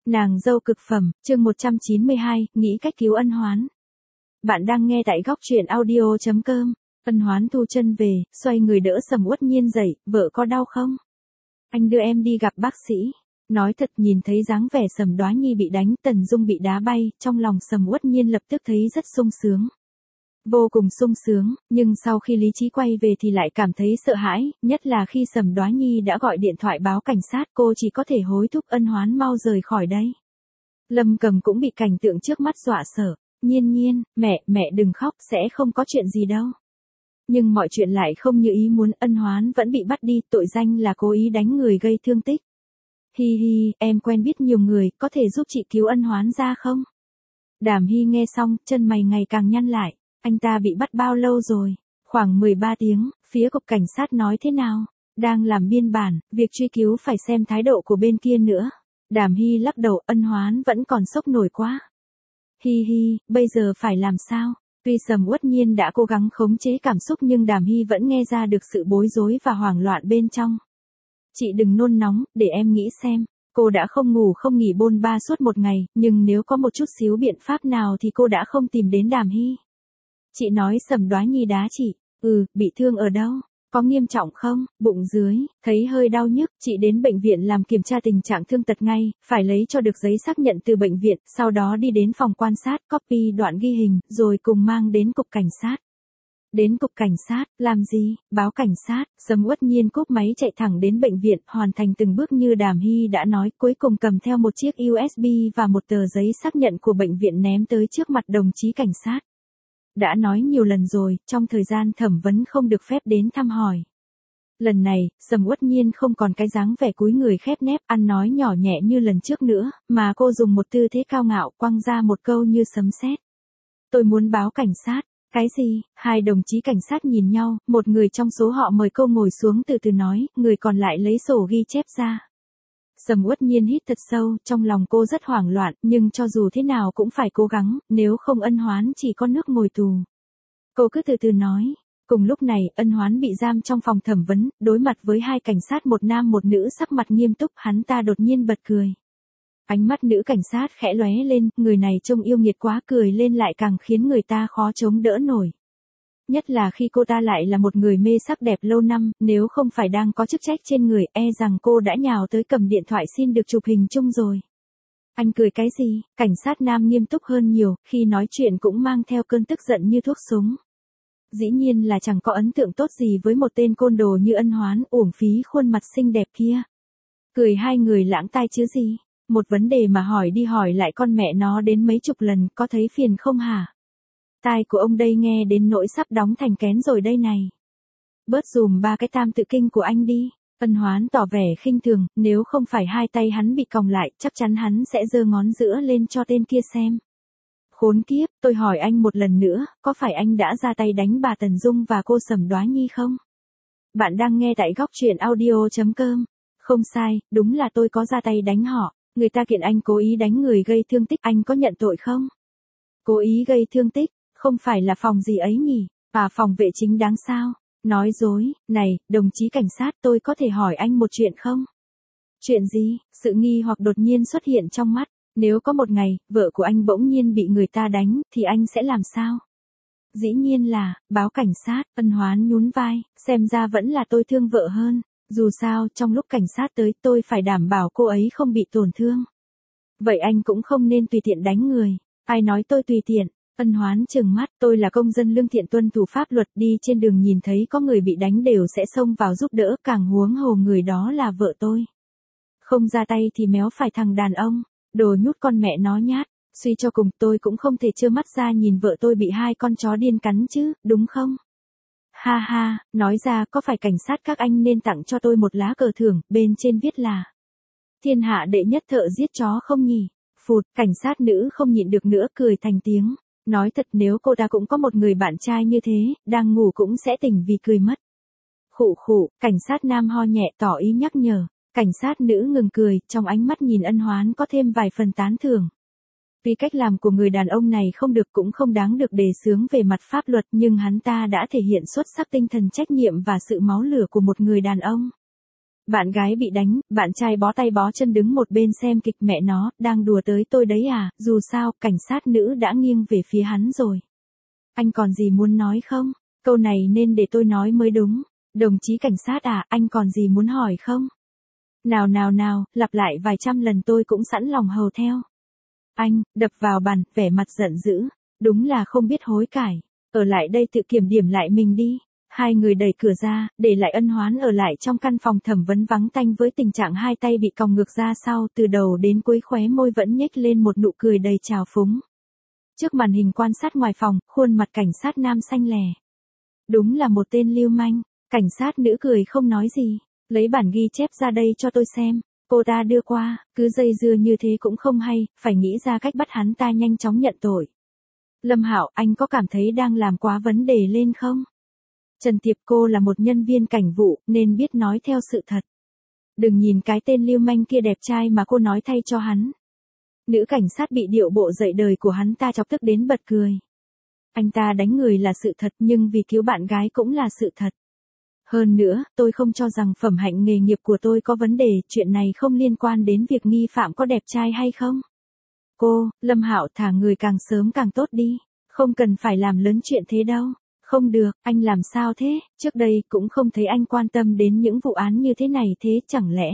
Nàng dâu cực phẩm, chương 192, nghĩ cách cứu Ân Hoán. Bạn đang nghe tại góc truyện audio.com. Ân Hoán thu chân về, xoay người đỡ Sầm Uất Nhiên dậy, vợ có đau không? Anh đưa em đi gặp bác sĩ. Nói thật, nhìn thấy dáng vẻ Sầm Đoá Nhi bị đánh, Tần Dung bị đá bay, trong lòng Sầm Uất Nhiên lập tức thấy rất sung sướng. Vô cùng sung sướng, nhưng sau khi lý trí quay về thì lại cảm thấy sợ hãi, nhất là khi Sầm Đoá Nhi đã gọi điện thoại báo cảnh sát, cô chỉ có thể hối thúc Ân Hoán mau rời khỏi đây. Lâm Cầm cũng bị cảnh tượng trước mắt dọa sợ. Nhiên, mẹ đừng khóc, sẽ không có chuyện gì đâu. Nhưng mọi chuyện lại không như ý muốn, Ân Hoán vẫn bị bắt đi, tội danh là cố ý đánh người gây thương tích. Hi, em quen biết nhiều người, có thể giúp chị cứu Ân Hoán ra không? Đàm Hy nghe xong, chân mày ngày càng nhăn lại. Anh ta bị bắt bao lâu rồi? Khoảng 13 tiếng, phía cục cảnh sát nói thế nào? Đang làm biên bản, việc truy cứu phải xem thái độ của bên kia nữa. Đàm Hy lắc đầu, Ân Hoán vẫn còn sốc nổi quá. Hi, bây giờ phải làm sao? Tuy Sầm Uất Nhiên đã cố gắng khống chế cảm xúc nhưng Đàm Hy vẫn nghe ra được sự bối rối và hoảng loạn bên trong. Chị đừng nôn nóng, để em nghĩ xem. Cô đã không ngủ không nghỉ bôn ba suốt một ngày, nhưng nếu có một chút xíu biện pháp nào thì cô đã không tìm đến Đàm Hy. Chị nói Sầm Đoá Nhi đá chị. Bị thương ở đâu? Có nghiêm trọng không? Bụng dưới, thấy hơi đau nhức, chị đến bệnh viện làm kiểm tra tình trạng thương tật ngay, phải lấy cho được giấy xác nhận từ bệnh viện, sau đó đi đến phòng quan sát, copy đoạn ghi hình, rồi cùng mang đến cục cảnh sát. Đến cục cảnh sát, làm gì? Báo cảnh sát. Sầm Uất Nhiên cúp máy chạy thẳng đến bệnh viện, hoàn thành từng bước như Đàm Hy đã nói, cuối cùng cầm theo một chiếc USB và một tờ giấy xác nhận của bệnh viện ném tới trước mặt đồng chí cảnh sát. Đã nói nhiều lần rồi, trong thời gian thẩm vấn không được phép đến thăm hỏi. Lần này, Sầm Uất Nhiên không còn cái dáng vẻ cúi người khép nép, ăn nói nhỏ nhẹ như lần trước nữa, mà cô dùng một tư thế cao ngạo, quăng ra một câu như sấm sét. Tôi muốn báo cảnh sát. Cái gì? Hai đồng chí cảnh sát nhìn nhau, một người trong số họ mời cô ngồi xuống từ từ nói, người còn lại lấy sổ ghi chép ra. Sầm Uất Nhiên hít thật sâu, trong lòng cô rất hoảng loạn, nhưng cho dù thế nào cũng phải cố gắng, nếu không Ân Hoán chỉ có nước ngồi tù. Cô cứ từ từ nói. Cùng lúc này, Ân Hoán bị giam trong phòng thẩm vấn, đối mặt với hai cảnh sát một nam một nữ sắc mặt nghiêm túc, hắn ta đột nhiên bật cười. Ánh mắt nữ cảnh sát khẽ lóe lên, người này trông yêu nghiệt quá, cười lên lại càng khiến người ta khó chống đỡ nổi. Nhất là khi cô ta lại là một người mê sắc đẹp lâu năm, nếu không phải đang có chức trách trên người, e rằng cô đã nhào tới cầm điện thoại xin được chụp hình chung rồi. Anh cười cái gì? Cảnh sát nam nghiêm túc hơn nhiều, khi nói chuyện cũng mang theo cơn tức giận như thuốc súng. Dĩ nhiên là chẳng có ấn tượng tốt gì với một tên côn đồ như Ân Hoán, uổng phí khuôn mặt xinh đẹp kia. Cười hai người lãng tai chứ gì? Một vấn đề mà hỏi đi hỏi lại con mẹ nó đến mấy chục lần, có thấy phiền không hả? Tai của ông đây nghe đến nỗi sắp đóng thành kén rồi đây này. Bớt dùm ba cái tam tự kinh của anh đi. Ân Hoán tỏ vẻ khinh thường, nếu không phải hai tay hắn bị còng lại, chắc chắn hắn sẽ giơ ngón giữa lên cho tên kia xem. Khốn kiếp, tôi hỏi anh một lần nữa, có phải anh đã ra tay đánh bà Tần Dung và cô Sầm Đoá Nhi không? Bạn đang nghe tại góc truyện audio.com. Không sai, đúng là tôi có ra tay đánh họ. Người ta kiện anh cố ý đánh người gây thương tích, anh có nhận tội không? Cố ý gây thương tích, không phải là phòng gì ấy nhỉ? Phòng vệ chính đáng sao? Nói dối, này, đồng chí cảnh sát, tôi có thể hỏi anh một chuyện không? Chuyện gì? Sự nghi hoặc đột nhiên xuất hiện trong mắt. Nếu có một ngày, vợ của anh bỗng nhiên bị người ta đánh, thì anh sẽ làm sao? Dĩ nhiên là, báo cảnh sát. Ân Hoán nhún vai, xem ra vẫn là tôi thương vợ hơn. Dù sao, trong lúc cảnh sát tới, tôi phải đảm bảo cô ấy không bị tổn thương. Vậy anh cũng không nên tùy tiện đánh người. Ai nói tôi tùy tiện? Ân Hoán trừng mắt, tôi là công dân lương thiện tuân thủ pháp luật, đi trên đường nhìn thấy có người bị đánh đều sẽ xông vào giúp đỡ, càng huống hồ người đó là vợ tôi. Không ra tay thì méo phải thằng đàn ông, đồ nhút con mẹ nó nhát. Suy cho cùng, tôi cũng không thể trơ mắt ra nhìn vợ tôi bị hai con chó điên cắn chứ, đúng không? Ha, nói ra có phải cảnh sát các anh nên tặng cho tôi một lá cờ thưởng, bên trên viết là thiên hạ đệ nhất thợ giết chó không nhỉ? Phụt, cảnh sát nữ không nhịn được nữa cười thành tiếng. Nói thật, nếu cô ta cũng có một người bạn trai như thế, đang ngủ cũng sẽ tỉnh vì cười mất. Khụ, cảnh sát nam ho nhẹ tỏ ý nhắc nhở. Cảnh sát nữ ngừng cười, trong ánh mắt nhìn Ân Hoán có thêm vài phần tán thưởng. Vì cách làm của người đàn ông này không được cũng không đáng được đề xướng về mặt pháp luật, nhưng hắn ta đã thể hiện xuất sắc tinh thần trách nhiệm và sự máu lửa của một người đàn ông. Bạn gái bị đánh, bạn trai bó tay bó chân đứng một bên xem kịch, mẹ nó, đang đùa tới tôi đấy à, dù sao, cảnh sát nữ đã nghiêng về phía hắn rồi. Anh còn gì muốn nói không? Câu này nên để tôi nói mới đúng. Đồng chí cảnh sát à, anh còn gì muốn hỏi không? Nào nào nào, lặp lại vài trăm lần tôi cũng sẵn lòng hầu theo. Anh, đập vào bàn, vẻ mặt giận dữ. Đúng là không biết hối cải. Ở lại đây tự kiểm điểm lại mình đi. Hai người đẩy cửa ra, để lại Ân Hoán ở lại trong căn phòng thẩm vấn vắng tanh với tình trạng hai tay bị còng ngược ra sau, từ đầu đến cuối khóe môi vẫn nhếch lên một nụ cười đầy trào phúng. Trước màn hình quan sát ngoài phòng, khuôn mặt cảnh sát nam xanh lè. Đúng là một tên lưu manh. Cảnh sát nữ cười không nói gì. Lấy bản ghi chép ra đây cho tôi xem. Cô ta đưa qua, cứ dây dưa như thế cũng không hay, phải nghĩ ra cách bắt hắn ta nhanh chóng nhận tội. Lâm Hạo, anh có cảm thấy đang làm quá vấn đề lên không? Trần Tiệp, cô là một nhân viên cảnh vụ, nên biết nói theo sự thật. Đừng nhìn cái tên lưu manh kia đẹp trai mà cô nói thay cho hắn. Nữ cảnh sát bị điệu bộ dạy đời của hắn ta chọc tức đến bật cười. Anh ta đánh người là sự thật, nhưng vì cứu bạn gái cũng là sự thật. Hơn nữa, tôi không cho rằng phẩm hạnh nghề nghiệp của tôi có vấn đề, chuyện này không liên quan đến việc nghi phạm có đẹp trai hay không. Cô, Lâm Hạo, thả người càng sớm càng tốt đi, không cần phải làm lớn chuyện thế đâu. Không được, anh làm sao thế, trước đây cũng không thấy anh quan tâm đến những vụ án như thế này, thế chẳng lẽ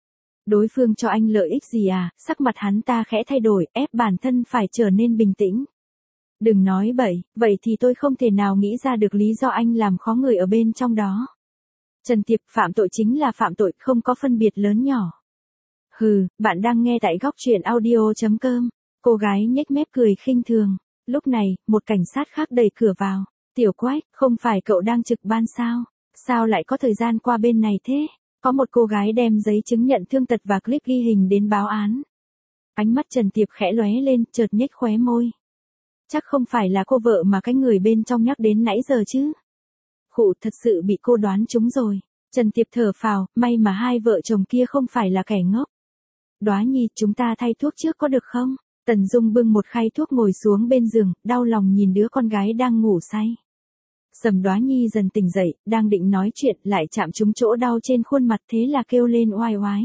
đối phương cho anh lợi ích gì à? Sắc mặt hắn ta khẽ thay đổi, ép bản thân phải trở nên bình tĩnh. Đừng nói bậy, vậy thì tôi không thể nào nghĩ ra được lý do anh làm khó người ở bên trong đó. Trần Tiệp, phạm tội chính là phạm tội, không có phân biệt lớn nhỏ. Hừ, bạn đang nghe tại góc truyện audio.com. Cô gái nhếch mép cười khinh thường. Lúc này, một cảnh sát khác đẩy cửa vào. Tiểu Quách, không phải cậu đang trực ban sao? Sao lại có thời gian qua bên này thế? Có một cô gái đem giấy chứng nhận thương tật và clip ghi hình đến báo án. Ánh mắt Trần Tiệp khẽ lóe lên, chợt nhếch khóe môi. Chắc không phải là cô vợ mà cái người bên trong nhắc đến nãy giờ chứ? Khụ, thật sự bị cô đoán trúng rồi. Trần Tiệp thở phào, may mà hai vợ chồng kia không phải là kẻ ngốc. Đoá Nhi, chúng ta thay thuốc trước có được không? Tần Dung bưng một khay thuốc ngồi xuống bên giường, đau lòng nhìn đứa con gái đang ngủ say. Sầm Đoá Nhi dần tỉnh dậy, đang định nói chuyện, lại chạm trúng chỗ đau trên khuôn mặt, thế là kêu lên oai oái.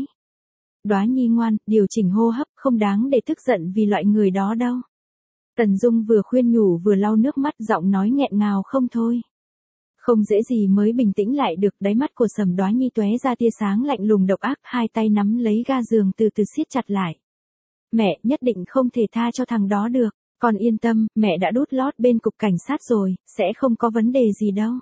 Đoá Nhi ngoan, điều chỉnh hô hấp, không đáng để tức giận vì loại người đó đâu. Tần Dung vừa khuyên nhủ vừa lau nước mắt, giọng nói nghẹn ngào không thôi. Không dễ gì mới bình tĩnh lại được, đáy mắt của Sầm Đoá Nhi tóe ra tia sáng lạnh lùng độc ác, hai tay nắm lấy ga giường từ từ siết chặt lại. Mẹ, nhất định không thể tha cho thằng đó được, con yên tâm, mẹ đã đút lót bên cục cảnh sát rồi, sẽ không có vấn đề gì đâu.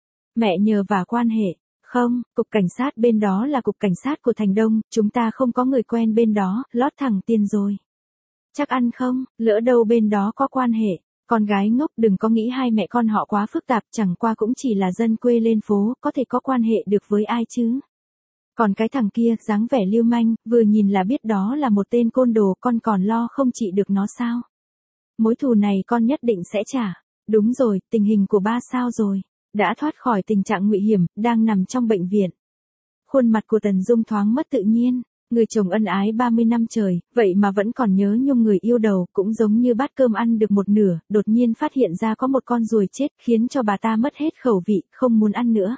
Mẹ nhờ vả quan hệ, không, cục cảnh sát bên đó là cục cảnh sát của Thành Đông, chúng ta không có người quen bên đó, lót thẳng tiền rồi. Chắc ăn không, lỡ đâu bên đó có quan hệ. Con gái ngốc, đừng có nghĩ hai mẹ con họ quá phức tạp, chẳng qua cũng chỉ là dân quê lên phố, có thể có quan hệ được với ai chứ. Còn cái thằng kia, dáng vẻ lưu manh, vừa nhìn là biết đó là một tên côn đồ, con còn lo không trị được nó sao? Mối thù này con nhất định sẽ trả. Đúng rồi, tình hình của ba sao rồi? Đã thoát khỏi tình trạng nguy hiểm, đang nằm trong bệnh viện. Khuôn mặt của Tần Dung thoáng mất tự nhiên. Người chồng ân ái 30 năm trời, vậy mà vẫn còn nhớ nhung người yêu đầu, cũng giống như bát cơm ăn được một nửa, đột nhiên phát hiện ra có một con ruồi chết, khiến cho bà ta mất hết khẩu vị, không muốn ăn nữa.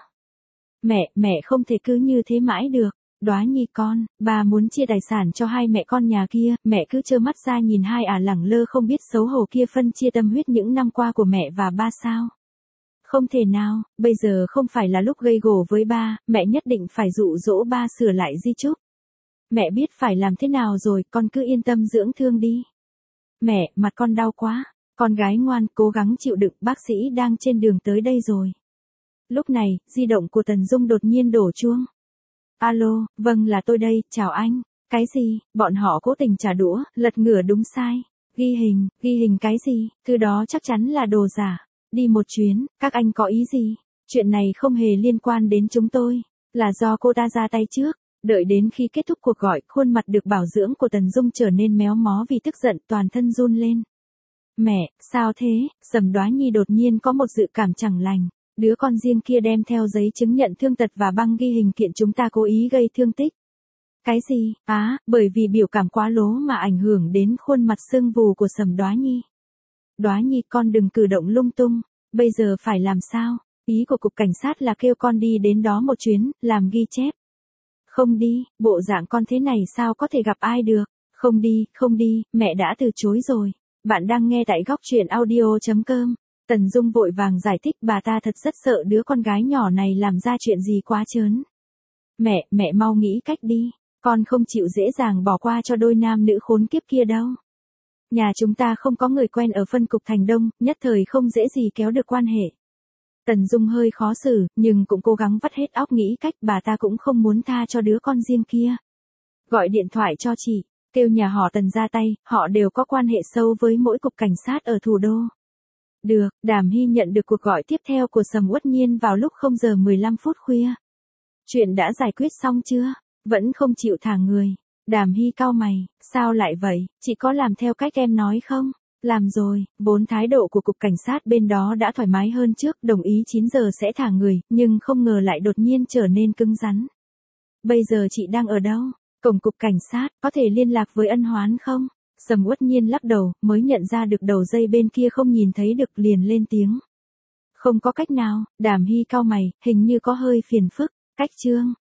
Mẹ không thể cứ như thế mãi được. Đoá Nhi con, bà muốn chia tài sản cho hai mẹ con nhà kia, mẹ cứ trơ mắt ra nhìn hai lẳng lơ không biết xấu hổ kia phân chia tâm huyết những năm qua của mẹ và ba sao? Không thể nào, bây giờ không phải là lúc gây gổ với ba, mẹ nhất định phải dụ dỗ ba sửa lại di chúc. Mẹ biết phải làm thế nào rồi, con cứ yên tâm dưỡng thương đi. Mẹ, mặt con đau quá. Con gái ngoan, cố gắng chịu đựng, bác sĩ đang trên đường tới đây rồi. Lúc này, di động của Tần Dung đột nhiên đổ chuông. Alo, vâng là tôi đây, chào anh. Cái gì, bọn họ cố tình trả đũa, lật ngửa đúng sai. Ghi hình cái gì, thứ đó chắc chắn là đồ giả. Đi một chuyến, các anh có ý gì? Chuyện này không hề liên quan đến chúng tôi. Là do cô ta ra tay trước. Đợi đến khi kết thúc cuộc gọi, khuôn mặt được bảo dưỡng của Tần Dung trở nên méo mó vì tức giận, toàn thân run lên. Mẹ, sao thế? Sầm Đoá Nhi đột nhiên có một dự cảm chẳng lành. Đứa con riêng kia đem theo giấy chứng nhận thương tật và băng ghi hình kiện chúng ta cố ý gây thương tích. Cái gì? Bởi vì biểu cảm quá lố mà ảnh hưởng đến khuôn mặt sưng vù của Sầm Đoá Nhi. Đoá Nhi, con đừng cử động lung tung. Bây giờ phải làm sao? Ý của cục cảnh sát là kêu con đi đến đó một chuyến, làm ghi chép. Không đi, bộ dạng con thế này sao có thể gặp ai được. Không đi, không đi, mẹ đã từ chối rồi. Bạn đang nghe tại góc truyện audio.com. Tần Dung vội vàng giải thích bà ta thật rất sợ đứa con gái nhỏ này làm ra chuyện gì quá trớn. Mẹ mau nghĩ cách đi. Con không chịu dễ dàng bỏ qua cho đôi nam nữ khốn kiếp kia đâu. Nhà chúng ta không có người quen ở phân cục thành Đông, nhất thời không dễ gì kéo được quan hệ. Tần Dung hơi khó xử, nhưng cũng cố gắng vắt hết óc nghĩ cách, bà ta cũng không muốn tha cho đứa con riêng kia. Gọi điện thoại cho chị, kêu nhà họ Tần ra tay, họ đều có quan hệ sâu với mỗi cục cảnh sát ở thủ đô. Được, Đàm Hy nhận được cuộc gọi tiếp theo của Sầm Uất Nhiên vào lúc 0 giờ 15 phút khuya. Chuyện đã giải quyết xong chưa? Vẫn không chịu thả người. Đàm Hy cau mày, sao lại vậy, chị có làm theo cách em nói không? Làm rồi, vốn thái độ của cục cảnh sát bên đó đã thoải mái hơn trước, đồng ý 9 giờ sẽ thả người, nhưng không ngờ lại đột nhiên trở nên cứng rắn. Bây giờ chị đang ở đâu? Cổng cục cảnh sát, có thể liên lạc với Ân Hoán không? Sầm Uất Nhiên lắc đầu, mới nhận ra được đầu dây bên kia không nhìn thấy được liền lên tiếng. Không có cách nào, Đàm Hy cau mày, hình như có hơi phiền phức. Cách Trương,